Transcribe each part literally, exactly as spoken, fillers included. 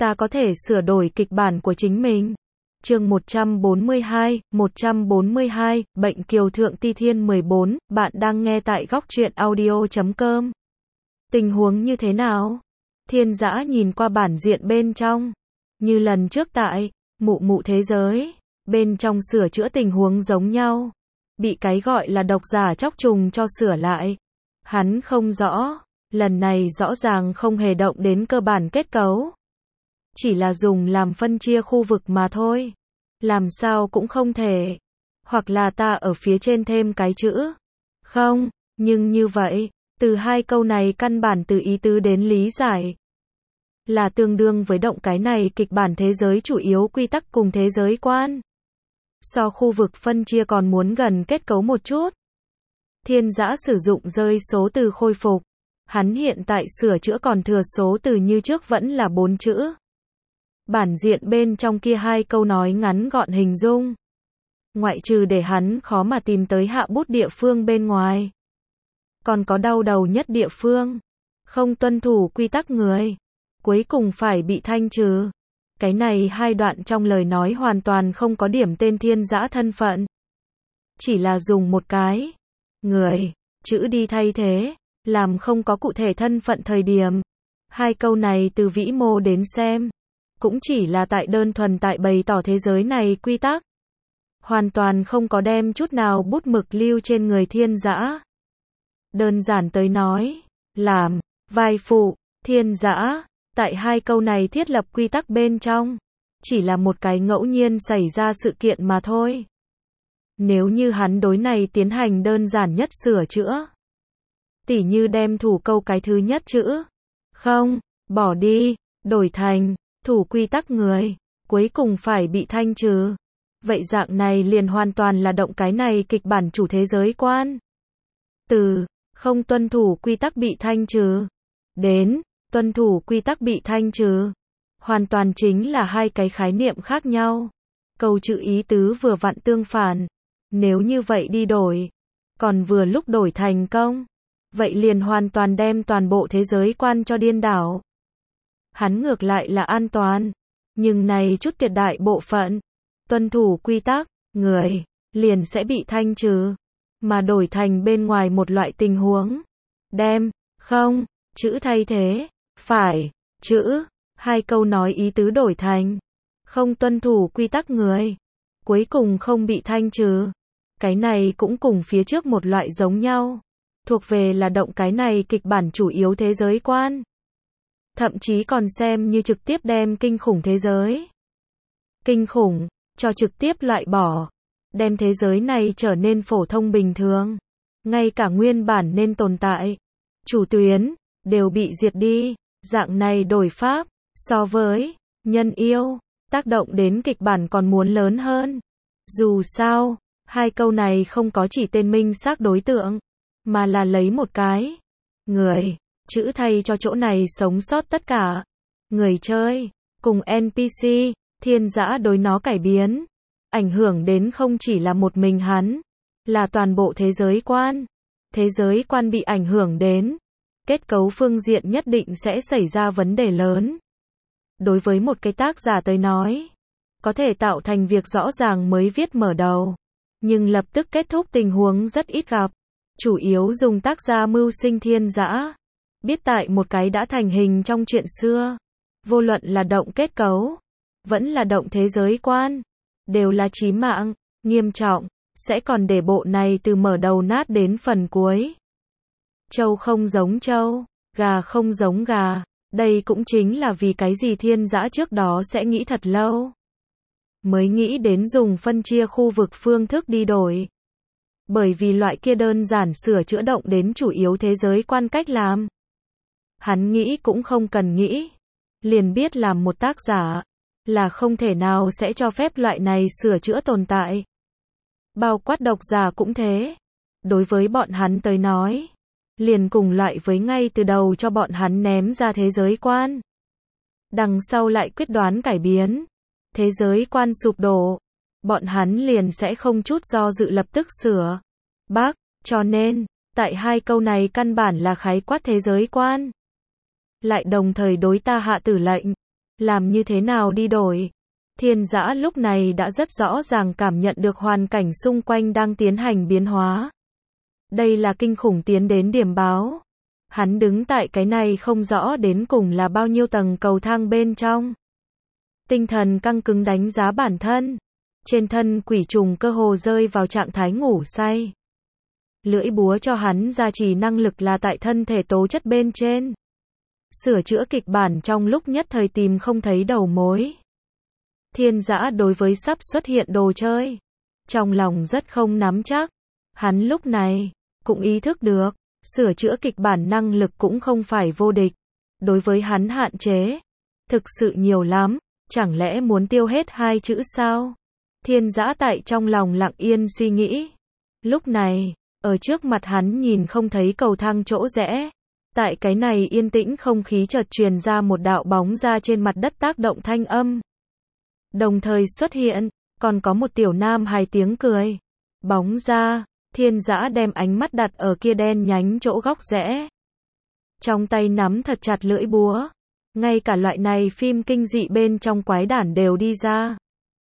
ta có thể sửa đổi kịch bản của chính mình. Chương một trăm bốn mươi hai, một trăm bốn mươi hai, Bệnh Kiều Thượng Ti Thiên mười bốn, bạn đang nghe tại góc truyện audio chấm com. Tình huống như thế nào? Thiên Dã nhìn qua bản diện bên trong. Như lần trước tại Mụ Mụ Thế Giới, bên trong sửa chữa tình huống giống nhau. Bị cái gọi là độc giả chóc trùng cho sửa lại. Hắn không rõ, lần này rõ ràng không hề động đến cơ bản kết cấu. Chỉ là dùng làm phân chia khu vực mà thôi. Làm sao cũng không thể. Hoặc là ta ở phía trên thêm cái chữ. Không, nhưng như vậy, từ hai câu này căn bản từ ý tứ đến lý giải. Là tương đương với động cái này kịch bản thế giới chủ yếu quy tắc cùng thế giới quan. So khu vực phân chia còn muốn gần kết cấu một chút. Thiên Dã sử dụng rơi số từ khôi phục. Hắn hiện tại sửa chữa còn thừa số từ như trước vẫn là bốn chữ. Bản diện bên trong kia hai câu nói ngắn gọn hình dung. Ngoại trừ để hắn khó mà tìm tới hạ bút địa phương bên ngoài. Còn có đau đầu nhất địa phương. Không tuân thủ quy tắc người. Cuối cùng phải bị thanh trừ. Cái này hai đoạn trong lời nói hoàn toàn không có điểm tên Thiên Dã thân phận. Chỉ là dùng một cái người chữ đi thay thế, làm không có cụ thể thân phận thời điểm. Hai câu này từ vĩ mô đến xem, cũng chỉ là tại đơn thuần tại bày tỏ thế giới này quy tắc. Hoàn toàn không có đem chút nào bút mực lưu trên người Thiên Dã. Đơn giản tới nói, làm vai phụ, Thiên Dã, tại hai câu này thiết lập quy tắc bên trong, chỉ là một cái ngẫu nhiên xảy ra sự kiện mà thôi. Nếu như hắn đối này tiến hành đơn giản nhất sửa chữa, tỉ như đem thủ câu cái thứ nhất chữ không, bỏ đi, đổi thành thủ quy tắc người, cuối cùng phải bị thanh trừ. Vậy dạng này liền hoàn toàn là động cái này kịch bản chủ thế giới quan. Từ không tuân thủ quy tắc bị thanh trừ đến tuân thủ quy tắc bị thanh trừ, hoàn toàn chính là hai cái khái niệm khác nhau. Câu chữ ý tứ vừa vặn tương phản. Nếu như vậy đi đổi, còn vừa lúc đổi thành công, vậy liền hoàn toàn đem toàn bộ thế giới quan cho điên đảo. Hắn ngược lại là an toàn, nhưng này chút tuyệt đại bộ phận, tuân thủ quy tắc, người, liền sẽ bị thanh trừ, mà đổi thành bên ngoài một loại tình huống. Đem, không, chữ thay thế, phải, chữ, hai câu nói ý tứ đổi thành, không tuân thủ quy tắc người, cuối cùng không bị thanh trừ. Cái này cũng cùng phía trước một loại giống nhau, thuộc về là động cái này kịch bản chủ yếu thế giới quan. Thậm chí còn xem như trực tiếp đem kinh khủng thế giới. Kinh khủng, cho trực tiếp loại bỏ. Đem thế giới này trở nên phổ thông bình thường. Ngay cả nguyên bản nên tồn tại. Chủ tuyến, đều bị diệt đi. Dạng này đổi pháp, so với nhân yêu, tác động đến kịch bản còn muốn lớn hơn. Dù sao, hai câu này không có chỉ tên minh xác đối tượng, mà là lấy một cái người chữ thay cho chỗ này sống sót tất cả người chơi cùng en pê xê. Thiên Dã đối nó cải biến, ảnh hưởng đến không chỉ là một mình hắn, là toàn bộ thế giới quan. Thế giới quan bị ảnh hưởng đến, kết cấu phương diện nhất định sẽ xảy ra vấn đề lớn. Đối với một cái tác giả tới nói, có thể tạo thành việc rõ ràng mới viết mở đầu, nhưng lập tức kết thúc tình huống rất ít gặp. Chủ yếu dùng tác gia mưu sinh Thiên Dã, biết tại một cái đã thành hình trong chuyện xưa, vô luận là động kết cấu, vẫn là động thế giới quan, đều là chí mạng, nghiêm trọng, sẽ còn để bộ này từ mở đầu nát đến phần cuối. Trâu không giống trâu, gà không giống gà, đây cũng chính là vì cái gì Thiên Dã trước đó sẽ nghĩ thật lâu. Mới nghĩ đến dùng phân chia khu vực phương thức đi đổi. Bởi vì loại kia đơn giản sửa chữa động đến chủ yếu thế giới quan cách làm. Hắn nghĩ cũng không cần nghĩ. Liền biết làm một tác giả, là không thể nào sẽ cho phép loại này sửa chữa tồn tại. Bao quát độc giả cũng thế. Đối với bọn hắn tới nói, liền cùng loại với ngay từ đầu cho bọn hắn ném ra thế giới quan. Đằng sau lại quyết đoán cải biến. Thế giới quan sụp đổ, bọn hắn liền sẽ không chút do dự lập tức sửa. Bác, cho nên, tại hai câu này căn bản là khái quát thế giới quan. Lại đồng thời đối ta hạ tử lệnh, Làm như thế nào đi đổi? Thiên Dã lúc này đã rất rõ ràng cảm nhận được hoàn cảnh xung quanh đang tiến hành biến hóa. Đây là kinh khủng tiến đến điểm báo. Hắn đứng tại cái này không rõ đến cùng là bao nhiêu tầng cầu thang bên trong. Tinh thần căng cứng đánh giá bản thân. Trên thân quỷ trùng cơ hồ rơi vào trạng thái ngủ say. Lưỡi búa cho hắn gia trì năng lực là tại thân thể tố chất bên trên. Sửa chữa kịch bản trong lúc nhất thời tìm không thấy đầu mối. Thiên Dã đối với sắp xuất hiện đồ chơi, trong lòng rất không nắm chắc. Hắn lúc này cũng ý thức được, sửa chữa kịch bản năng lực cũng không phải vô địch. Đối với hắn hạn chế, thực sự nhiều lắm, chẳng lẽ muốn tiêu hết hai chữ sao? Thiên Dã tại trong lòng lặng yên suy nghĩ. Lúc này, ở trước mặt hắn nhìn không thấy cầu thang chỗ rẽ. Tại cái này yên tĩnh không khí chợt truyền ra một đạo bóng ra trên mặt đất tác động thanh âm. Đồng thời xuất hiện, còn có một tiểu nam hài tiếng cười. Bóng ra, Thiên Dã đem ánh mắt đặt ở kia đen nhánh chỗ góc rẽ. Trong tay nắm thật chặt lưỡi búa. Ngay cả loại này phim kinh dị bên trong quái đản đều đi ra.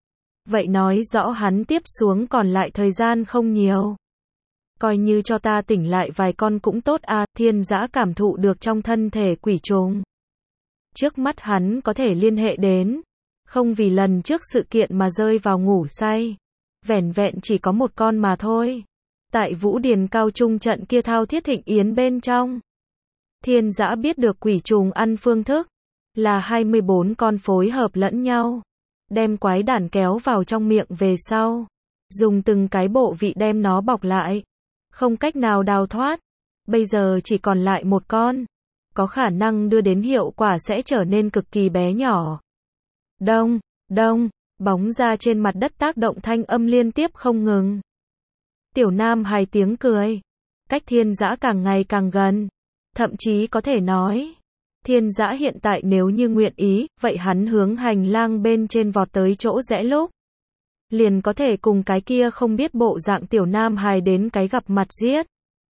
Vậy nói rõ hắn tiếp xuống còn lại thời gian không nhiều. Coi như cho ta tỉnh lại vài con cũng tốt à, Thiên Dã cảm thụ được trong thân thể quỷ trùng. Trước mắt hắn có thể liên hệ đến, không vì lần trước sự kiện mà rơi vào ngủ say. Vẻn vẹn chỉ có một con mà thôi. Tại Vũ Điền Cao Trung trận kia thao thiết thịnh yến bên trong. Thiên Dã biết được quỷ trùng ăn phương thức, là hai mươi bốn con phối hợp lẫn nhau. Đem quái đản kéo vào trong miệng về sau. Dùng từng cái bộ vị đem nó bọc lại. Không cách nào đào thoát. Bây giờ chỉ còn lại một con. Có khả năng đưa đến hiệu quả sẽ trở nên cực kỳ bé nhỏ. Đông, đông, bóng ra trên mặt đất tác động thanh âm liên tiếp không ngừng. Tiểu nam hài tiếng cười. Cách Thiên Dã càng ngày càng gần. Thậm chí có thể nói, Thiên Dã hiện tại nếu như nguyện ý, vậy hắn hướng hành lang bên trên vọt tới chỗ rẽ lúc. Liền có thể cùng cái kia không biết bộ dạng tiểu nam hài đến cái gặp mặt giết.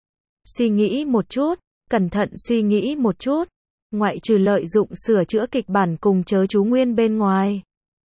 Suy nghĩ một chút, cẩn thận suy nghĩ một chút. Ngoại trừ lợi dụng sửa chữa kịch bản cùng chớ chú nguyên bên ngoài.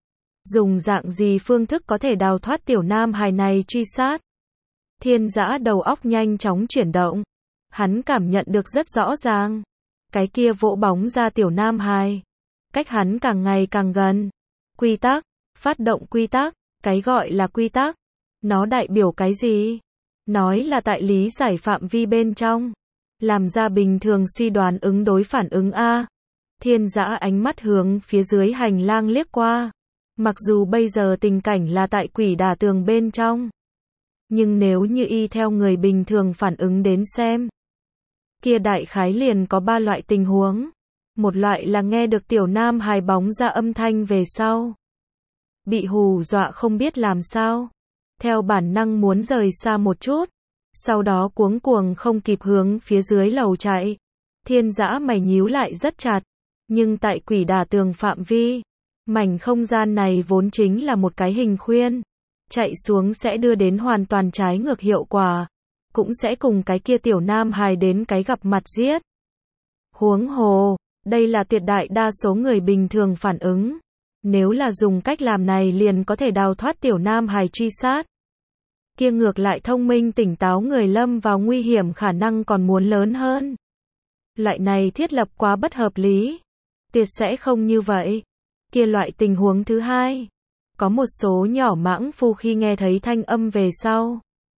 Dùng dạng gì phương thức có thể đào thoát tiểu nam hài này truy sát. Thiên Dã đầu óc nhanh chóng chuyển động. Hắn cảm nhận được rất rõ ràng. Cái kia vỗ bóng ra tiểu nam hài. Cách hắn càng ngày càng gần. Quy tắc, phát động quy tắc. Cái gọi là quy tắc. Nó đại biểu cái gì? Nói là tại lý giải phạm vi bên trong. Làm ra bình thường suy đoán ứng đối phản ứng A. Thiên Dã ánh mắt hướng phía dưới hành lang liếc qua. Mặc dù bây giờ tình cảnh là tại quỷ đả tường bên trong. Nhưng nếu như y theo người bình thường phản ứng đến xem. Kia đại khái liền có ba loại tình huống. Một loại là nghe được tiểu nam hài bóng ra âm thanh về sau. Bị hù dọa không biết làm sao. Theo bản năng muốn rời xa một chút. Sau đó cuống cuồng không kịp hướng phía dưới lầu chạy. Thiên Dã mày nhíu lại rất chặt. Nhưng tại quỷ đả tường phạm vi. Mảnh không gian này vốn chính là một cái hình khuyên. Chạy xuống sẽ đưa đến hoàn toàn trái ngược hiệu quả. Cũng sẽ cùng cái kia tiểu nam hài đến cái gặp mặt giết. Huống hồ, đây là tuyệt đại đa số người bình thường phản ứng. Nếu là dùng cách làm này liền có thể đào thoát tiểu nam hài truy sát. Kia ngược lại thông minh tỉnh táo người lâm vào nguy hiểm khả năng còn muốn lớn hơn. Loại này thiết lập quá bất hợp lý. Tuyệt sẽ không như vậy. Kia loại tình huống thứ hai. Có một số nhỏ mãng phu khi nghe thấy thanh âm về sau.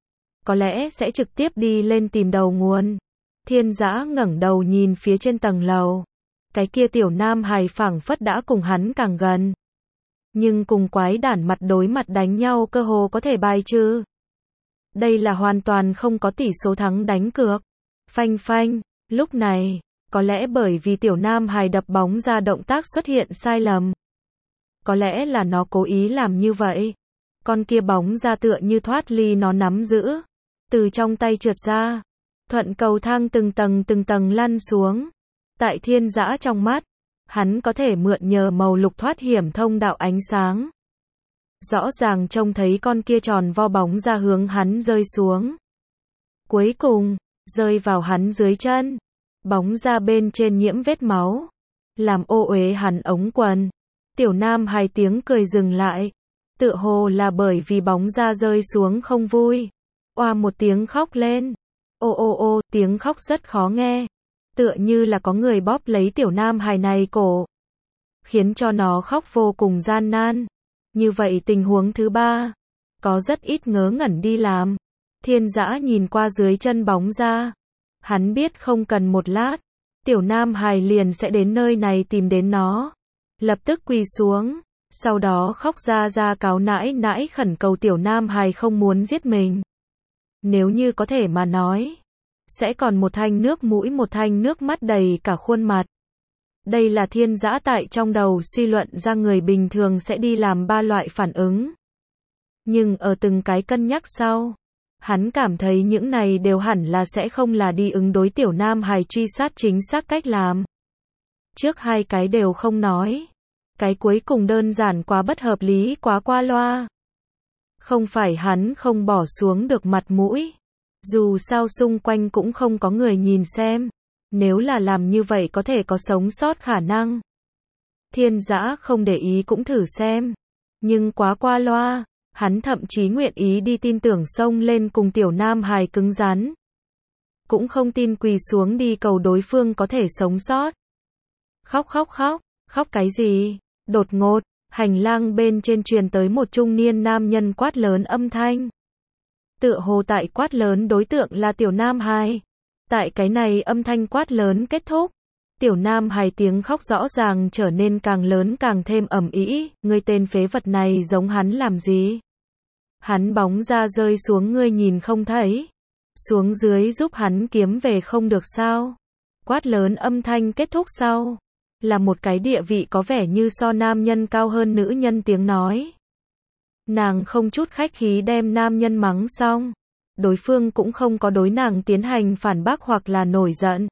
Có lẽ sẽ trực tiếp đi lên tìm đầu nguồn. Thiên Dã ngẩng đầu nhìn phía trên tầng lầu. Cái kia tiểu nam hài phảng phất đã cùng hắn càng gần. Nhưng cùng quái đản mặt đối mặt đánh nhau cơ hồ có thể bài trừ. Đây là hoàn toàn không có tỷ số thắng đánh cược. Phanh phanh, lúc này, có lẽ bởi vì tiểu nam hài đập bóng ra động tác xuất hiện sai lầm. Có lẽ là nó cố ý làm như vậy. Con kia bóng ra tựa như thoát ly nó nắm giữ. Từ trong tay trượt ra. Thuận cầu thang từng tầng từng tầng lăn xuống. Tại Thiên Dã trong mắt. Hắn có thể mượn nhờ màu lục thoát hiểm thông đạo ánh sáng. Rõ ràng trông thấy con kia tròn vo bóng ra hướng hắn rơi xuống. Cuối cùng, rơi vào hắn dưới chân. Bóng ra bên trên nhiễm vết máu. Làm ô uế hắn ống quần. Tiểu Nam Hải tiếng cười dừng lại. Tựa hồ là bởi vì bóng da rơi xuống không vui. Oa một tiếng khóc lên. Ô ô ô, tiếng khóc rất khó nghe. Tựa như là có người bóp lấy Tiểu Nam Hải này cổ, khiến cho nó khóc vô cùng gian nan. Như vậy tình huống thứ ba, có rất ít ngớ ngẩn đi làm. Thiên Dã nhìn qua dưới chân bóng da. Hắn biết không cần một lát, Tiểu Nam Hải liền sẽ đến nơi này tìm đến nó. Lập tức quỳ xuống, sau đó khóc ra ra cáo nãi nãi khẩn cầu Tiểu Nam Hải không muốn giết mình. Nếu như có thể mà nói, sẽ còn một thanh nước mũi một thanh nước mắt đầy cả khuôn mặt. Đây là Thiên Dã tại trong đầu suy luận ra người bình thường sẽ đi làm ba loại phản ứng. Nhưng ở từng cái cân nhắc sau, hắn cảm thấy những này đều hẳn là sẽ không là đi ứng đối Tiểu Nam Hải truy sát chính xác cách làm. Trước hai cái đều không nói. Cái cuối cùng đơn giản quá bất hợp lý, quá qua loa. Không phải hắn không bỏ xuống được mặt mũi. Dù sao xung quanh cũng không có người nhìn xem. Nếu là làm như vậy có thể có sống sót khả năng. Thiên Dã không để ý cũng thử xem. Nhưng quá qua loa. Hắn thậm chí nguyện ý đi tin tưởng xông lên cùng Tiểu Nam Hải cứng rắn. Cũng không tin quỳ xuống đi cầu đối phương có thể sống sót. Khóc khóc khóc, khóc cái gì? Đột ngột, hành lang bên trên truyền tới một trung niên nam nhân quát lớn âm thanh. Tựa hồ tại quát lớn đối tượng là Tiểu Nam Hải. Tại cái này âm thanh quát lớn kết thúc, Tiểu Nam Hải tiếng khóc rõ ràng trở nên càng lớn càng thêm ầm ĩ, ngươi tên phế vật này giống hắn làm gì? Hắn bóng da rơi xuống ngươi nhìn không thấy. Xuống dưới giúp hắn kiếm về không được sao? Quát lớn âm thanh kết thúc sau, là một cái địa vị có vẻ như so nam nhân cao hơn nữ nhân tiếng nói. Nàng không chút khách khí đem nam nhân mắng xong. Đối phương cũng không có đối nàng tiến hành phản bác hoặc là nổi giận.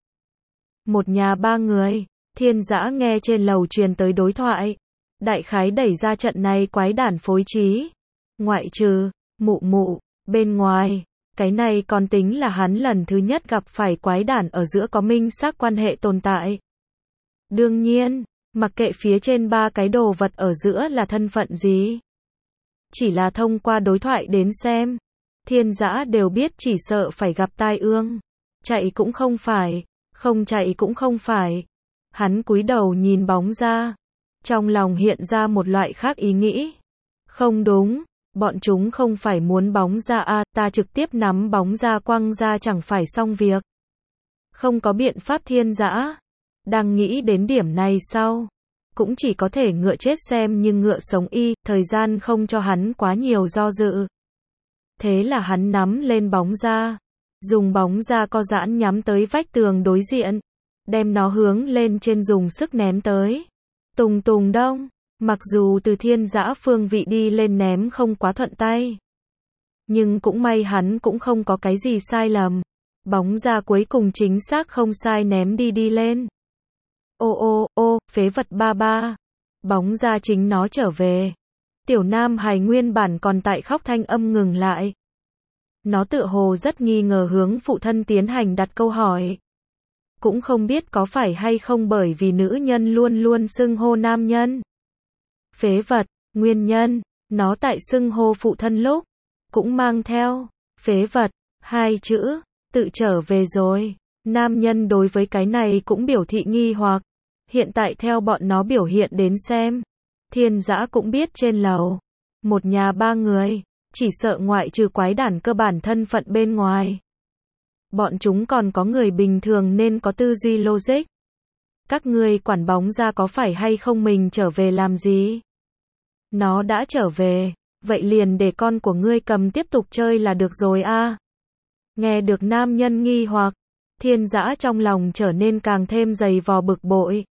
Một nhà ba người, Thiên Dã nghe trên lầu truyền tới đối thoại. Đại khái đẩy ra trận này quái đản phối trí. Ngoại trừ, mụ mụ, bên ngoài, cái này còn tính là hắn lần thứ nhất gặp phải quái đản ở giữa có minh xác quan hệ tồn tại. Đương nhiên, mặc kệ phía trên ba cái đồ vật ở giữa là thân phận gì. Chỉ là thông qua đối thoại đến xem. Thiên Dã đều biết chỉ sợ phải gặp tai ương. Chạy cũng không phải, không chạy cũng không phải. Hắn cúi đầu nhìn bóng ra. Trong lòng hiện ra một loại khác ý nghĩ. Không đúng, bọn chúng không phải muốn bóng ra a, à, ta trực tiếp nắm bóng ra quăng ra chẳng phải xong việc. Không có biện pháp. Thiên Dã đang nghĩ đến điểm này sau, cũng chỉ có thể ngựa chết xem nhưng ngựa sống y, thời gian không cho hắn quá nhiều do dự. Thế là hắn nắm lên bóng ra, dùng bóng ra co giãn nhắm tới vách tường đối diện, đem nó hướng lên trên dùng sức ném tới. Tùng tùng đông, mặc dù từ Thiên Dã phương vị đi lên ném không quá thuận tay, nhưng cũng may hắn cũng không có cái gì sai lầm. Bóng ra cuối cùng chính xác không sai ném đi đi lên. Ô ô ô, phế vật ba ba. Bóng ra chính nó trở về. Tiểu Nam Hải nguyên bản còn tại khóc thanh âm ngừng lại. Nó tựa hồ rất nghi ngờ hướng phụ thân tiến hành đặt câu hỏi. Cũng không biết có phải hay không bởi vì nữ nhân luôn luôn xưng hô nam nhân. Phế vật, nguyên nhân, nó tại xưng hô phụ thân lúc, cũng mang theo, phế vật, hai chữ, tự trở về rồi. Nam nhân đối với cái này cũng biểu thị nghi hoặc. Hiện tại theo bọn nó biểu hiện đến xem, Thiên Dã cũng biết trên lầu, một nhà ba người, chỉ sợ ngoại trừ quái đản cơ bản thân phận bên ngoài. Bọn chúng còn có người bình thường nên có tư duy logic. Các ngươi quản bóng ra có phải hay không mình trở về làm gì? Nó đã trở về, vậy liền để con của ngươi cầm tiếp tục chơi là được rồi a. À. Nghe được nam nhân nghi hoặc, Thiên Dã trong lòng trở nên càng thêm dày vò bực bội.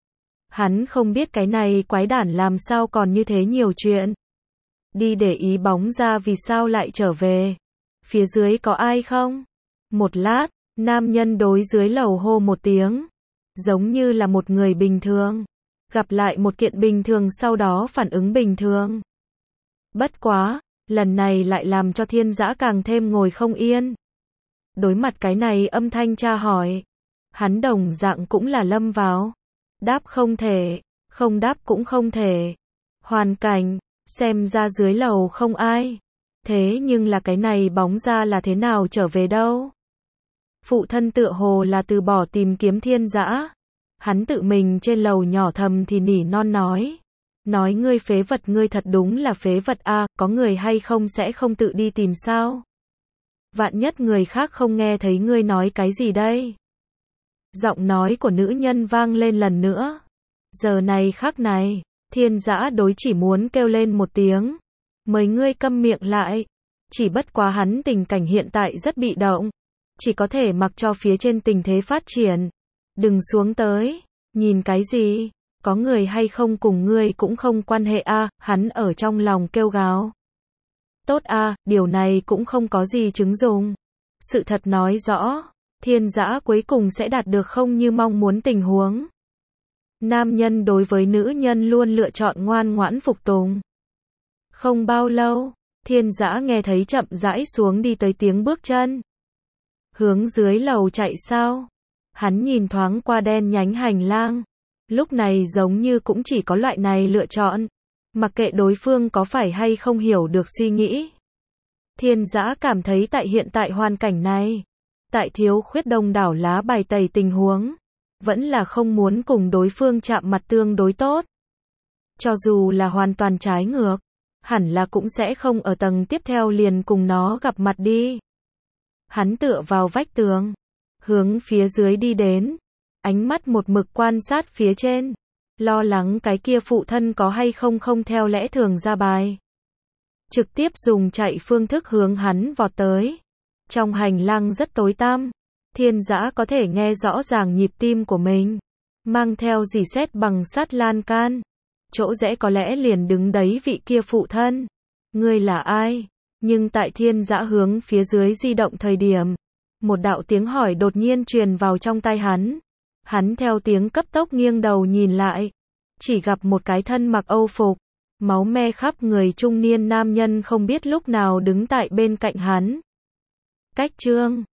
Hắn không biết cái này quái đản làm sao còn như thế nhiều chuyện. Đi để ý bóng ra vì sao lại trở về. Phía dưới có ai không? Một lát, nam nhân đối dưới lầu hô một tiếng. Giống như là một người bình thường. Gặp lại một kiện bình thường sau đó phản ứng bình thường. Bất quá, lần này lại làm cho Thiên Dã càng thêm ngồi không yên. Đối mặt cái này âm thanh tra hỏi. Hắn đồng dạng cũng là lâm vào. Đáp không thể, Không đáp cũng không thể. Hoàn cảnh, xem ra dưới lầu không ai. Thế nhưng là cái này bóng ra là thế nào trở về đâu? Phụ thân tựa hồ là từ bỏ tìm kiếm Thiên Dã. Hắn tự mình trên lầu nhỏ thầm thì nỉ non nói. Nói ngươi phế vật, ngươi thật đúng là phế vật a, có người hay không sẽ không tự đi tìm sao? Vạn nhất người khác không nghe thấy ngươi nói cái gì đây? Giọng nói của nữ nhân vang lên lần nữa. Giờ này khắc này, Thiên Dã đối chỉ muốn kêu lên một tiếng. Mời ngươi câm miệng lại. Chỉ bất quá hắn tình cảnh hiện tại rất bị động. Chỉ có thể mặc cho phía trên tình thế phát triển. Đừng xuống tới. Nhìn cái gì? Có người hay không cùng ngươi cũng không quan hệ a, hắn ở trong lòng kêu gào. Tốt a, điều này cũng không có gì chứng dùng. Sự thật nói rõ, Thiên Dã cuối cùng sẽ đạt được không như mong muốn tình huống. Nam nhân đối với nữ nhân luôn lựa chọn ngoan ngoãn phục tùng. Không bao lâu, Thiên Dã nghe thấy chậm rãi xuống đi tới tiếng bước chân. Hướng dưới lầu chạy sao? Hắn nhìn thoáng qua đen nhánh hành lang. Lúc này giống như cũng chỉ có loại này lựa chọn. Mặc kệ đối phương có phải hay không hiểu được suy nghĩ. Thiên Dã cảm thấy tại hiện tại hoàn cảnh này, tại thiếu khuyết đông đảo lá bài tẩy tình huống, vẫn là không muốn cùng đối phương chạm mặt tương đối tốt. Cho dù là hoàn toàn trái ngược, hẳn là cũng sẽ không ở tầng tiếp theo liền cùng nó gặp mặt đi. Hắn tựa vào vách tường, hướng phía dưới đi đến, ánh mắt một mực quan sát phía trên, lo lắng cái kia phụ thân có hay không không theo lẽ thường ra bài. Trực tiếp dùng chạy phương thức hướng hắn vọt tới. Trong hành lang rất tối tăm, Thiên Dã có thể nghe rõ ràng nhịp tim của mình, mang theo dì xét bằng sắt lan can. Chỗ rẽ có lẽ liền đứng đấy vị kia phụ thân. Ngươi là ai? Nhưng tại Thiên Dã hướng phía dưới di động thời điểm, một đạo tiếng hỏi đột nhiên truyền vào trong tai hắn. Hắn theo tiếng cấp tốc nghiêng đầu nhìn lại, chỉ gặp một cái thân mặc âu phục, máu me khắp người trung niên nam nhân không biết lúc nào đứng tại bên cạnh hắn. Cách chương